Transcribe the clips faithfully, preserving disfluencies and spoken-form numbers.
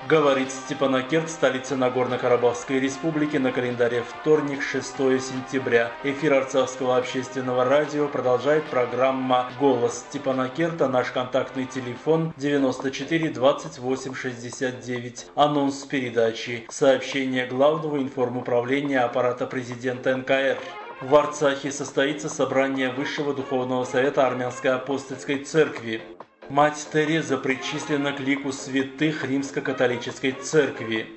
Говорит Степанакерт, столица Нагорно-Карабахской республики, на календаре вторник, шестое сентября. Эфир Арцахского общественного радио продолжает программа «Голос Степанакерта». Наш контактный телефон девяносто четыре двадцать восемь шестьдесят девять. Анонс передачи. Сообщение главного информуправления аппарата президента эн ка эр. В Арцахе состоится собрание Высшего Духовного Совета Армянской Апостольской Церкви. Мать Тереза причислена к лику святых Римско-католической церкви.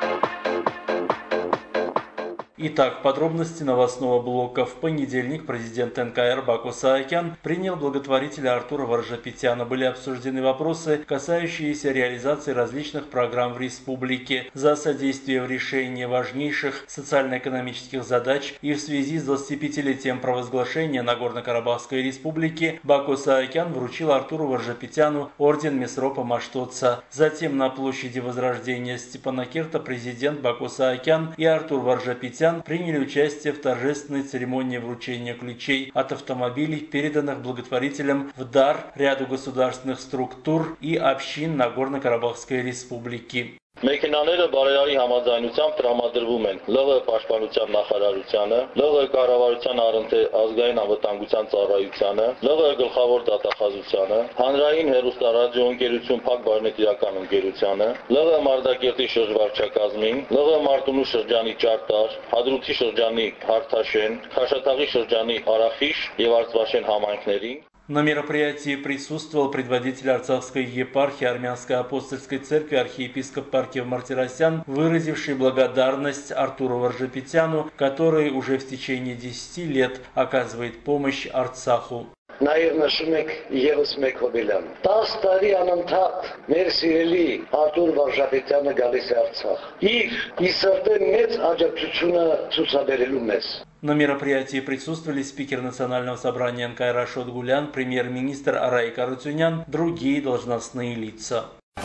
Итак, подробности новостного блока. В понедельник президент эн ка эр Баку Саакян принял благотворителя Артура Варжапетяна. Были обсуждены вопросы, касающиеся реализации различных программ в республике, за содействие в решении важнейших социально-экономических задач и в связи с двадцатипятилетием провозглашения Нагорно-Карабахской республики Баку Саакян вручил Артуру Варжапетяну орден Месропа Маштоца. Затем на площади Возрождения Степанакерта президент Баку Саакян и Артур Варжапетян приняли участие в торжественной церемонии вручения ключей от автомобилей, переданных благотворителям в дар ряду государственных структур и общин Нагорно-Карабахской республики. Մեքենաները բարերարի համաձայնությամբ տրամադրվում են լ ղ Պաշտպանության նախարարությանը, լ ղ կառավարության առընթեր ազգային անվտանգության ծառայությանը, լ ղ գլխավոր դատախազությանը, հանրային հեռուստարադիոընկերություն Փակ բարենետիրական ընկերությանը, լ ղ Մարտակերտի շրջվարչակազմին, լ ղ Մարտունու շրջանի Ճարտար, Հադրութի շրջանի Հարթաշեն, Քաշաթաղի շրջանի Արախիշ եւ Արցվաշեն համայնքներին. На мероприятии присутствовал предводитель Арцахской епархии Армянской апостольской церкви архиепископ Паркев Мартиросян, выразивший благодарность Артуру Варжапетяну, который уже в течение десяти лет оказывает помощь Арцаху. Նաև նշում եք ևս մեկ հոբելյան։ տասը տարի անընդհատ մեր սիրելի Արտուր Վարժապետյանը գալիս է Արցախ։ Իր իսրտե մեծ աջակցությունը ցուցաբերելու մեզ։ На мероприятии присутствовали спикер Национального собрания эн ка эр Ашот Гулян, премьер-министр Арай Карутюнян, другие должностные лица.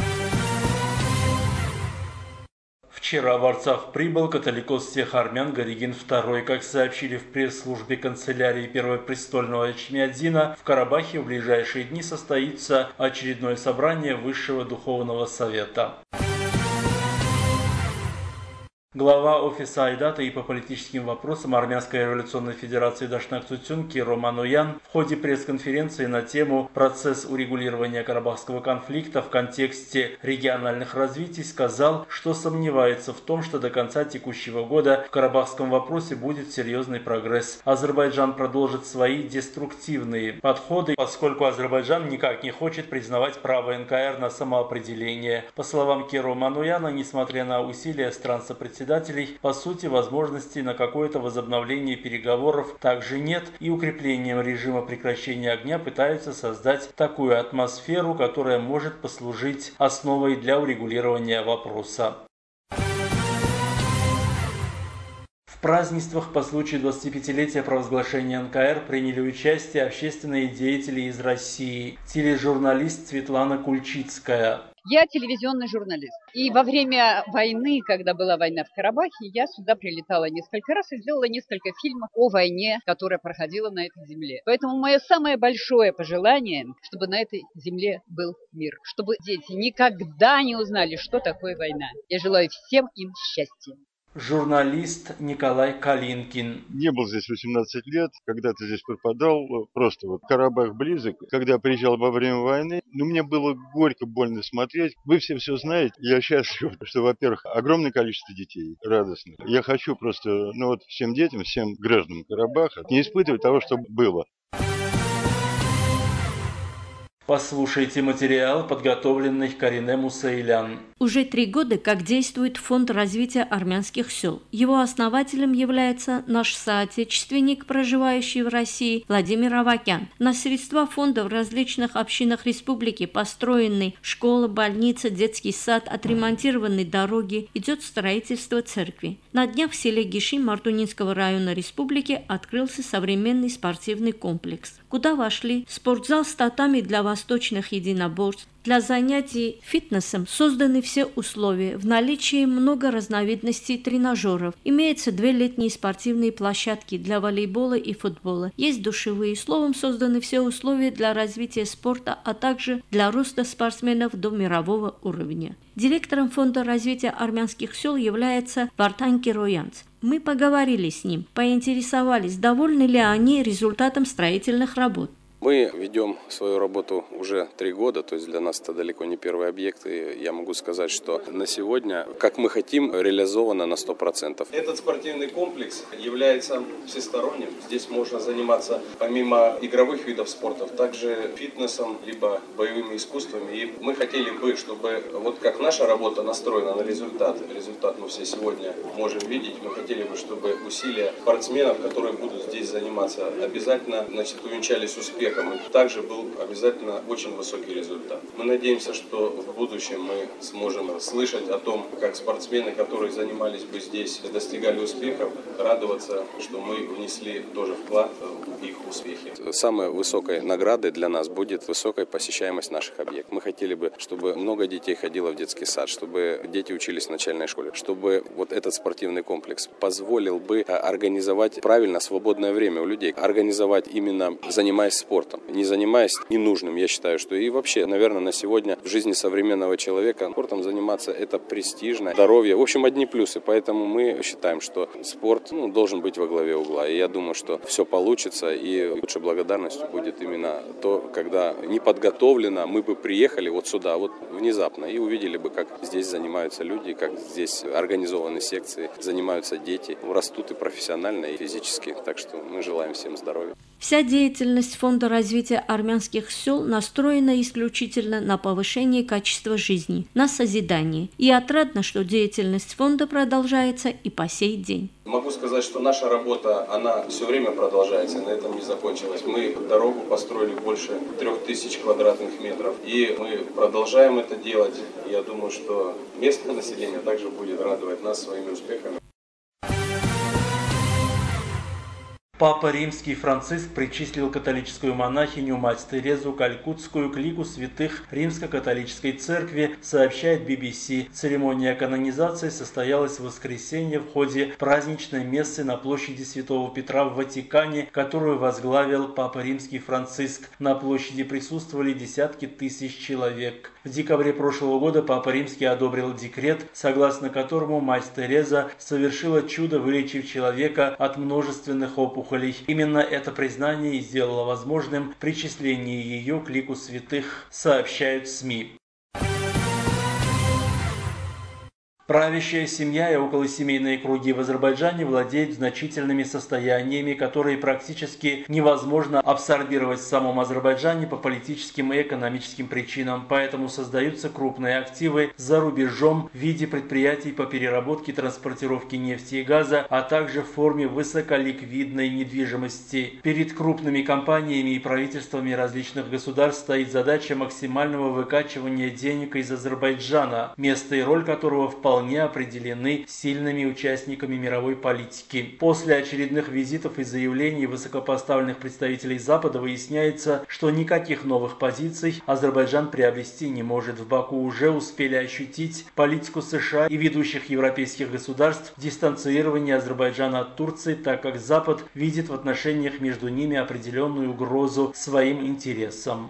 Вчера в Арцах прибыл католикос всех армян Горигин второй. Как сообщили в пресс-службе канцелярии Первопрестольного Эчмиадзина, в Карабахе в ближайшие дни состоится очередное собрание Высшего Духовного Совета. Глава офиса Айдата и по политическим вопросам Армянской революционной федерации Дашнак Цуцюн Киро Мануян в ходе пресс-конференции на тему «Процесс урегулирования Карабахского конфликта в контексте региональных развитий» сказал, что сомневается в том, что до конца текущего года в карабахском вопросе будет серьезный прогресс. Азербайджан продолжит свои деструктивные подходы, поскольку Азербайджан никак не хочет признавать право эн ка эр на самоопределение. По словам Киро Мануяна, несмотря на усилия стран-сопредседателей, по сути, возможности на какое-то возобновление переговоров также нет, и укреплением режима прекращения огня пытаются создать такую атмосферу, которая может послужить основой для урегулирования вопроса. В празднествах по случаю двадцатипятилетия провозглашения эн ка эр приняли участие общественные деятели из России. Тележурналист Светлана Кульчицкая. Я телевизионный журналист. И во время войны, когда была война в Карабахе, я сюда прилетала несколько раз и сделала несколько фильмов о войне, которая проходила на этой земле. Поэтому мое самое большое пожелание, чтобы на этой земле был мир. Чтобы дети никогда не узнали, что такое война. Я желаю всем им счастья. Журналист Николай Калинкин. Не был здесь восемнадцать лет, когда-то здесь пропадал, просто вот Карабах близок. Когда приезжал во время войны, ну мне было горько, больно смотреть. Вы все все знаете, я счастлив, что, во-первых, огромное количество детей радостных. Я хочу просто, ну вот всем детям, всем гражданам Карабаха не испытывать того, что было. Послушайте материал, подготовленный Карине Мусаилян. Уже три года как действует Фонд развития армянских сел. Его основателем является наш соотечественник, проживающий в России, Владимир Авакян. На средства фонда в различных общинах республики построены школа, больница, детский сад, отремонтированы дороги, идет строительство церкви. На днях в селе Гиши Мартунинского района республики открылся современный спортивный комплекс, куда вошли спортзал с татами для восточных единоборств, Для занятий фитнесом созданы все условия. В наличии много разновидностей тренажеров. Имеются две летние спортивные площадки для волейбола и футбола. Есть душевые. Словом, созданы все условия для развития спорта, а также для роста спортсменов до мирового уровня. Директором Фонда развития армянских сел является Вартан Кироянц. Мы поговорили с ним, поинтересовались, довольны ли они результатом строительных работ. Мы ведем свою работу уже три года, то есть для нас это далеко не первый объект, и я могу сказать, что на сегодня, как мы хотим, реализовано на сто процентов. Этот спортивный комплекс является всесторонним. Здесь можно заниматься помимо игровых видов спорта, также фитнесом, либо боевыми искусствами. И мы хотели бы, чтобы вот как наша работа настроена на результат, результат мы все сегодня можем видеть, мы хотели бы, чтобы усилия спортсменов, которые будут здесь заниматься, обязательно, значит, увенчались успехом. И также был обязательно очень высокий результат. Мы надеемся, что в будущем мы сможем слышать о том, как спортсмены, которые занимались бы здесь, достигали успехов, радоваться, что мы внесли тоже вклад в их успехи. Самой высокой наградой для нас будет высокая посещаемость наших объектов. Мы хотели бы, чтобы много детей ходило в детский сад, чтобы дети учились в начальной школе, чтобы вот этот спортивный комплекс позволил бы организовать правильно свободное время у людей, организовать именно занимаясь спортом. Не занимаясь ненужным, я считаю, что и вообще, наверное, на сегодня в жизни современного человека спортом заниматься это престижно, здоровье. В общем, одни плюсы. Поэтому мы считаем, что спорт ну, должен быть во главе угла. И я думаю, что все получится. И лучшей благодарностью будет именно то, когда не подготовлено, мы бы приехали вот сюда, вот внезапно, и увидели бы, как здесь занимаются люди, как здесь организованы секции, занимаются дети, растут и профессионально, и физически. Так что мы желаем всем здоровья. Вся деятельность Фонда развития армянских сел настроена исключительно на повышение качества жизни, на созидание. И отрадно, что деятельность фонда продолжается и по сей день. Могу сказать, что наша работа, она все время продолжается, на этом не закончилась. Мы дорогу построили больше трех тысяч квадратных метров, и мы продолжаем это делать. Я думаю, что местное население также будет радовать нас своими успехами. Папа Римский Франциск причислил католическую монахиню мать Терезу Калькутскую к лику святых Римско-католической церкви, сообщает би би си. Церемония канонизации состоялась в воскресенье в ходе праздничной мессы на площади Святого Петра в Ватикане, которую возглавил Папа Римский Франциск. На площади присутствовали десятки тысяч человек. В декабре прошлого года Папа Римский одобрил декрет, согласно которому мать Тереза совершила чудо, вылечив человека от множественных опухолей. Именно это признание и сделало возможным причисление ее к лику святых, сообщают СМИ. Правящая семья и околосемейные круги в Азербайджане владеют значительными состояниями, которые практически невозможно абсорбировать в самом Азербайджане по политическим и экономическим причинам. Поэтому создаются крупные активы за рубежом в виде предприятий по переработке и транспортировке нефти и газа, а также в форме высоколиквидной недвижимости. Перед крупными компаниями и правительствами различных государств стоит задача максимального выкачивания денег из Азербайджана, место и роль которого вполне вполне определены сильными участниками мировой политики. После очередных визитов и заявлений высокопоставленных представителей Запада выясняется, что никаких новых позиций Азербайджан приобрести не может. В Баку уже успели ощутить политику США и ведущих европейских государств дистанцирование Азербайджана от Турции, так как Запад видит в отношениях между ними определенную угрозу своим интересам.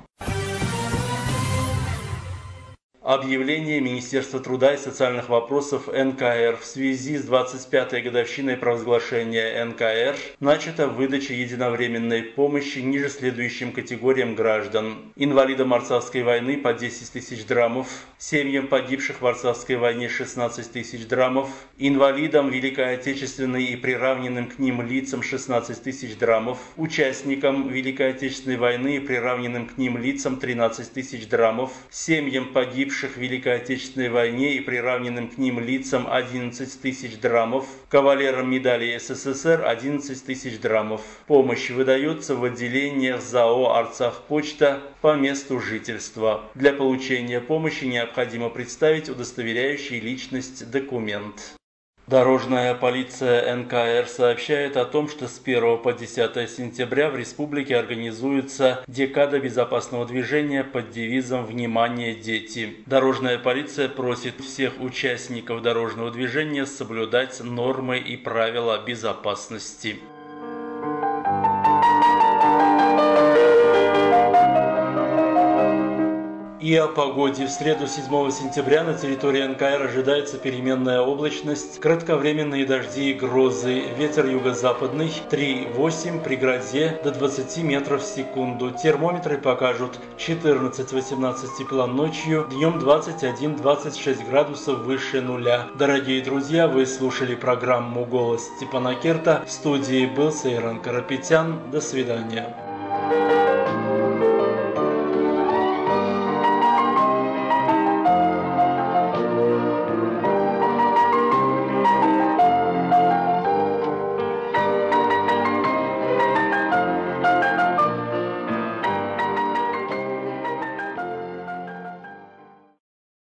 Объявление Министерства труда и социальных вопросов эн ка эр в связи с двадцать пятой годовщиной провозглашения эн ка эр начата выдача единовременной помощи ниже следующим категориям граждан: инвалидам Арцахской войны по десять тысяч драмов, семьям погибших в Арцахской войне шестнадцать тысяч драмов, инвалидам Великой Отечественной и приравненным к ним лицам шестнадцать тысяч драмов, участникам Великой Отечественной войны и приравненным к ним лицам тринадцать тысяч драмов, семьям погибших в Великой Отечественной войне и приравненным к ним лицам одиннадцать тысяч драмов, кавалерам медали эс эс эс эр одиннадцать тысяч драмов. Помощь выдается в отделениях ЗАО «Арцахпочта» по месту жительства. Для получения помощи необходимо представить удостоверяющий личность документ. Дорожная полиция эн ка эр сообщает о том, что с первого по десятое сентября в республике организуется декада безопасного движения под девизом «Внимание, дети». Дорожная полиция просит всех участников дорожного движения соблюдать нормы и правила безопасности. И о погоде. В среду седьмого сентября на территории эн ка эр ожидается переменная облачность, кратковременные дожди и грозы, ветер юго-западный три-восемь, при грозе до двадцати метров в секунду. Термометры покажут четырнадцать-восемнадцать тепла ночью, днем двадцать один-двадцать шесть градусов выше нуля. Дорогие друзья, вы слушали программу «Голос Степана Керта». В студии был Сейран Карапетян. До свидания.